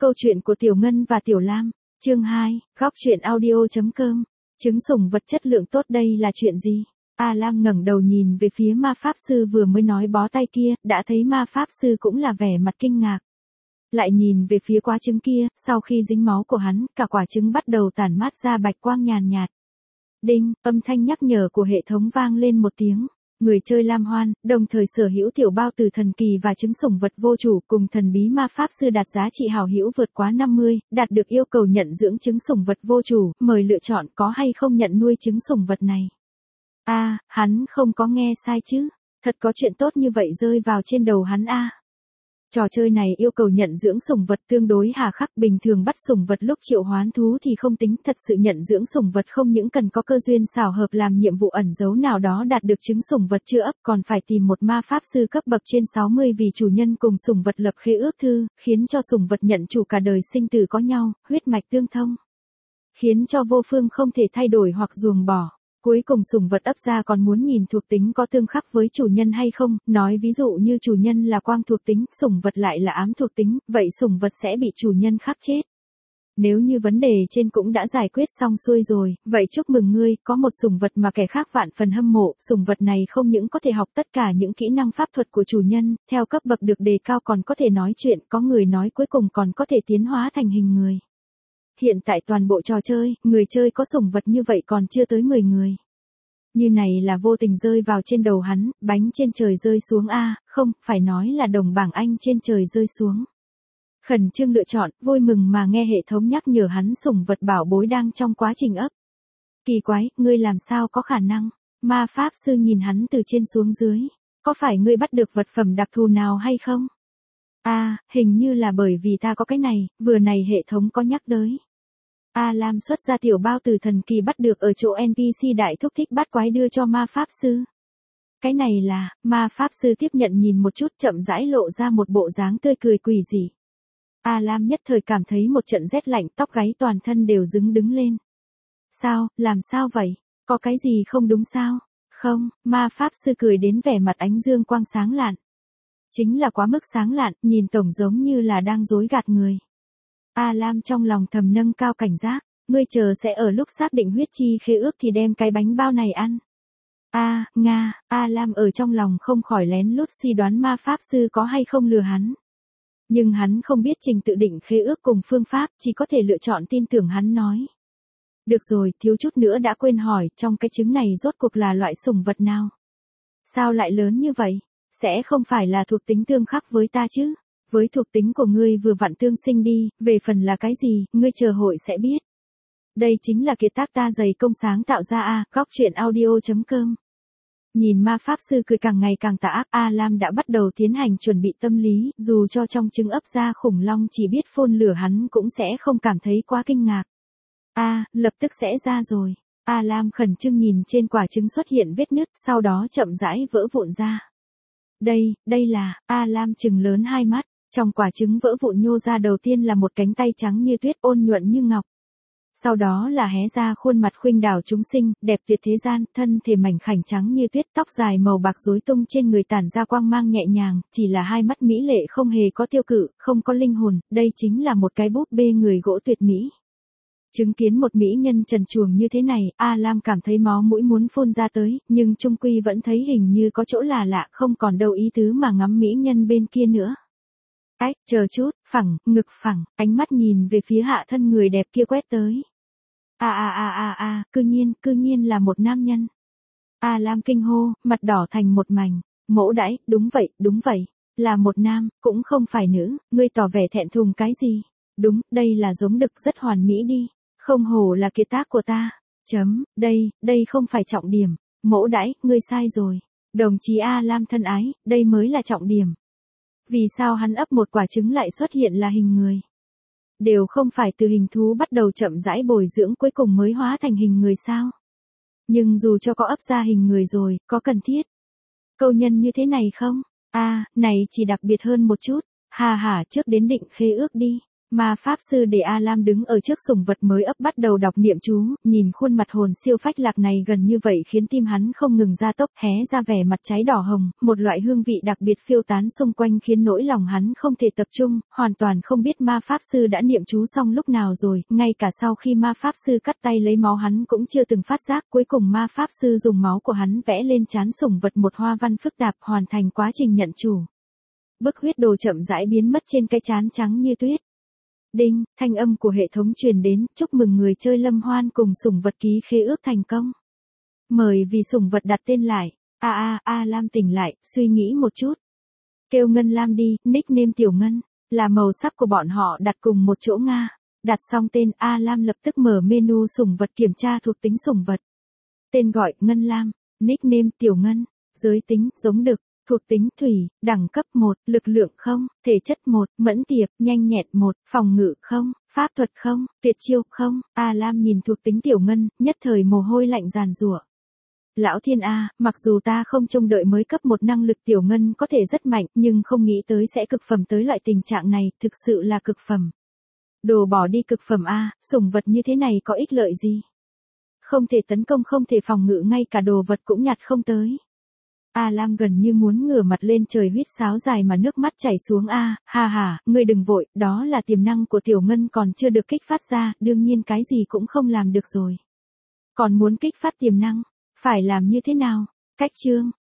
Câu chuyện của Tiểu Ngân và Tiểu Lam, chương 2, góc truyện audio.com. Trứng sủng vật chất lượng tốt đây là chuyện gì? A Lam ngẩng đầu nhìn về phía ma pháp sư vừa mới nói bó tay kia, đã thấy ma pháp sư cũng là vẻ mặt kinh ngạc. Lại nhìn về phía quả trứng kia, sau khi dính máu của hắn, cả quả trứng bắt đầu tản mát ra bạch quang nhàn nhạt. Đinh, âm thanh nhắc nhở của hệ thống vang lên một tiếng. Người chơi Lam Hoan, đồng thời sở hữu tiểu bao tử thần kỳ và trứng sủng vật vô chủ cùng thần bí ma pháp sư đạt giá trị hảo hữu vượt quá 50, đạt được yêu cầu nhận dưỡng trứng sủng vật vô chủ, mời lựa chọn có hay không nhận nuôi trứng sủng vật này. Hắn không có nghe sai chứ, thật có chuyện tốt như vậy rơi vào trên đầu hắn Trò chơi này yêu cầu nhận dưỡng sủng vật tương đối hà khắc, bình thường bắt sủng vật lúc triệu hoán thú thì không tính, thật sự nhận dưỡng sủng vật không những cần có cơ duyên xảo hợp làm nhiệm vụ ẩn giấu nào đó đạt được trứng sủng vật chưa ấp, còn phải tìm một ma pháp sư cấp bậc trên 60 vì chủ nhân cùng sủng vật lập khế ước thư, khiến cho sủng vật nhận chủ cả đời sinh tử có nhau, huyết mạch tương thông, khiến cho vô phương không thể thay đổi hoặc ruồng bỏ. Cuối cùng sủng vật ấp ra còn muốn nhìn thuộc tính có tương khắc với chủ nhân hay không, nói ví dụ như chủ nhân là quang thuộc tính, sủng vật lại là ám thuộc tính, vậy sủng vật sẽ bị chủ nhân khắc chết. Nếu như vấn đề trên cũng đã giải quyết xong xuôi rồi, vậy chúc mừng ngươi, có một sủng vật mà kẻ khác vạn phần hâm mộ, sủng vật này không những có thể học tất cả những kỹ năng pháp thuật của chủ nhân, theo cấp bậc được đề cao còn có thể nói chuyện, có người nói cuối cùng còn có thể tiến hóa thành hình người. Hiện tại toàn bộ trò chơi, người chơi có sủng vật như vậy còn chưa tới 10 người. Như này là vô tình rơi vào trên đầu hắn, bánh trên trời rơi xuống không, phải nói là đồng bảng Anh trên trời rơi xuống. Khẩn trương lựa chọn, vui mừng mà nghe hệ thống nhắc nhở hắn sủng vật bảo bối đang trong quá trình ấp. Kỳ quái, ngươi làm sao có khả năng? Ma pháp sư nhìn hắn từ trên xuống dưới. Có phải ngươi bắt được vật phẩm đặc thù nào hay không? Hình như là bởi vì ta có cái này, vừa này hệ thống có nhắc tới. Lam xuất ra tiểu bao tử thần kỳ bắt được ở chỗ NPC đại thúc thích bắt quái đưa cho ma pháp sư. Cái này là, ma pháp sư tiếp nhận nhìn một chút chậm rãi lộ ra một bộ dáng tươi cười quỷ dị. Lam nhất thời cảm thấy một trận rét lạnh, tóc gáy toàn thân đều đứng lên. Sao, làm sao vậy? Có cái gì không đúng sao? Không, ma pháp sư cười đến vẻ mặt ánh dương quang sáng lạn. Chính là quá mức sáng lạn, nhìn tổng giống như là đang dối gạt người. Lam trong lòng thầm nâng cao cảnh giác, ngươi chờ sẽ ở lúc xác định huyết chi khế ước thì đem cái bánh bao này ăn. Lam ở trong lòng không khỏi lén lút suy đoán ma pháp sư có hay không lừa hắn. Nhưng hắn không biết trình tự định khế ước cùng phương pháp, chỉ có thể lựa chọn tin tưởng hắn nói. Được rồi, thiếu chút nữa đã quên hỏi, trong cái trứng này rốt cuộc là loại sủng vật nào? Sao lại lớn như vậy? Sẽ không phải là thuộc tính tương khắc với ta chứ? Với thuộc tính của ngươi vừa vặn tương sinh đi, về phần là cái gì, ngươi chờ hội sẽ biết. Đây chính là kiệt tác ta dày công sáng tạo ra góc truyện audio.com. Nhìn ma pháp sư cười càng ngày càng tà ác, Lam đã bắt đầu tiến hành chuẩn bị tâm lý, dù cho trong trứng ấp ra khủng long chỉ biết phun lửa hắn cũng sẽ không cảm thấy quá kinh ngạc. Lập tức sẽ ra rồi. Lam khẩn trương nhìn trên quả trứng xuất hiện vết nứt, sau đó chậm rãi vỡ vụn ra. Đây là, Lam trừng lớn hai mắt. Trong quả trứng vỡ vụn nhô ra đầu tiên là một cánh tay trắng như tuyết ôn nhuận như ngọc. Sau đó là hé ra khuôn mặt khuynh đảo chúng sinh, đẹp tuyệt thế gian, thân thể mảnh khảnh trắng như tuyết, tóc dài màu bạc rối tung trên người tản ra quang mang nhẹ nhàng, chỉ là hai mắt mỹ lệ không hề có tiêu cự, không có linh hồn, đây chính là một cái búp bê người gỗ tuyệt mỹ. Chứng kiến một mỹ nhân trần truồng như thế này, Lam cảm thấy máu mũi muốn phun ra tới, nhưng chung quy vẫn thấy hình như có chỗ là lạ, không còn đâu ý tứ mà ngắm mỹ nhân bên kia nữa. Chờ chút, ngực phẳng, ánh mắt nhìn về phía hạ thân người đẹp kia quét tới. Cư nhiên là một nam nhân. Lam kinh hô, mặt đỏ thành một mảnh, mỗ đãi, đúng vậy, là một nam, cũng không phải nữ, ngươi tỏ vẻ thẹn thùng cái gì? Đúng, đây là giống đực rất hoàn mỹ đi, không hổ là kiệt tác của ta. Đây không phải trọng điểm, mỗ đãi, ngươi sai rồi. Đồng chí Lam thân ái, đây mới là trọng điểm. Vì sao hắn ấp một quả trứng lại xuất hiện là hình người? Đều không phải từ hình thú bắt đầu chậm rãi bồi dưỡng cuối cùng mới hóa thành hình người sao? Nhưng dù cho có ấp ra hình người rồi, có cần thiết câu nhân như thế này không? Này chỉ đặc biệt hơn một chút. Trước đến định khế ước đi. Ma Pháp Sư để A Lam đứng ở trước sủng vật mới ấp bắt đầu đọc niệm chú, nhìn khuôn mặt hồn siêu phách lạc này gần như vậy khiến tim hắn không ngừng gia tốc, hé ra vẻ mặt cháy đỏ hồng, một loại hương vị đặc biệt phiêu tán xung quanh khiến nỗi lòng hắn không thể tập trung, hoàn toàn không biết Ma Pháp Sư đã niệm chú xong lúc nào rồi, ngay cả sau khi Ma Pháp Sư cắt tay lấy máu hắn cũng chưa từng phát giác, cuối cùng Ma Pháp Sư dùng máu của hắn vẽ lên trán sủng vật một hoa văn phức tạp hoàn thành quá trình nhận chủ. Bức huyết đồ chậm rãi biến mất trên cái trán trắng như tuyết. Đinh, thanh âm của hệ thống truyền đến, chúc mừng người chơi Lâm Hoan cùng sủng vật ký khế ước thành công. Mời vì sủng vật đặt tên lại. A Lam tỉnh lại, suy nghĩ một chút. Kêu Ngân Lam đi, nickname Tiểu Ngân, là màu sắc của bọn họ đặt cùng một chỗ Nga. Đặt xong tên, A Lam lập tức mở menu sủng vật kiểm tra thuộc tính sủng vật. Tên gọi, Ngân Lam, nickname Tiểu Ngân, giới tính, giống đực. Thuộc tính thủy, đẳng cấp 1, lực lượng 0, thể chất 1, mẫn tiệp, nhanh nhẹn 1, phòng ngự 0, pháp thuật 0, tuyệt chiêu 0. A Lam nhìn thuộc tính Tiểu Ngân, nhất thời mồ hôi lạnh giàn giụa. Lão thiên A, mặc dù ta không trông đợi mới cấp 1 năng lực Tiểu Ngân có thể rất mạnh, nhưng không nghĩ tới sẽ cực phẩm tới loại tình trạng này, thực sự là cực phẩm. Đồ bỏ đi cực phẩm A, sủng vật như thế này có ích lợi gì? Không thể tấn công, không thể phòng ngự, ngay cả đồ vật cũng nhặt không tới. A Lam gần như muốn ngửa mặt lên trời huýt sáo dài mà nước mắt chảy xuống. Ngươi đừng vội, đó là tiềm năng của Tiểu Ngân còn chưa được kích phát ra, đương nhiên cái gì cũng không làm được rồi. Còn muốn kích phát tiềm năng, phải làm như thế nào? Cách chương,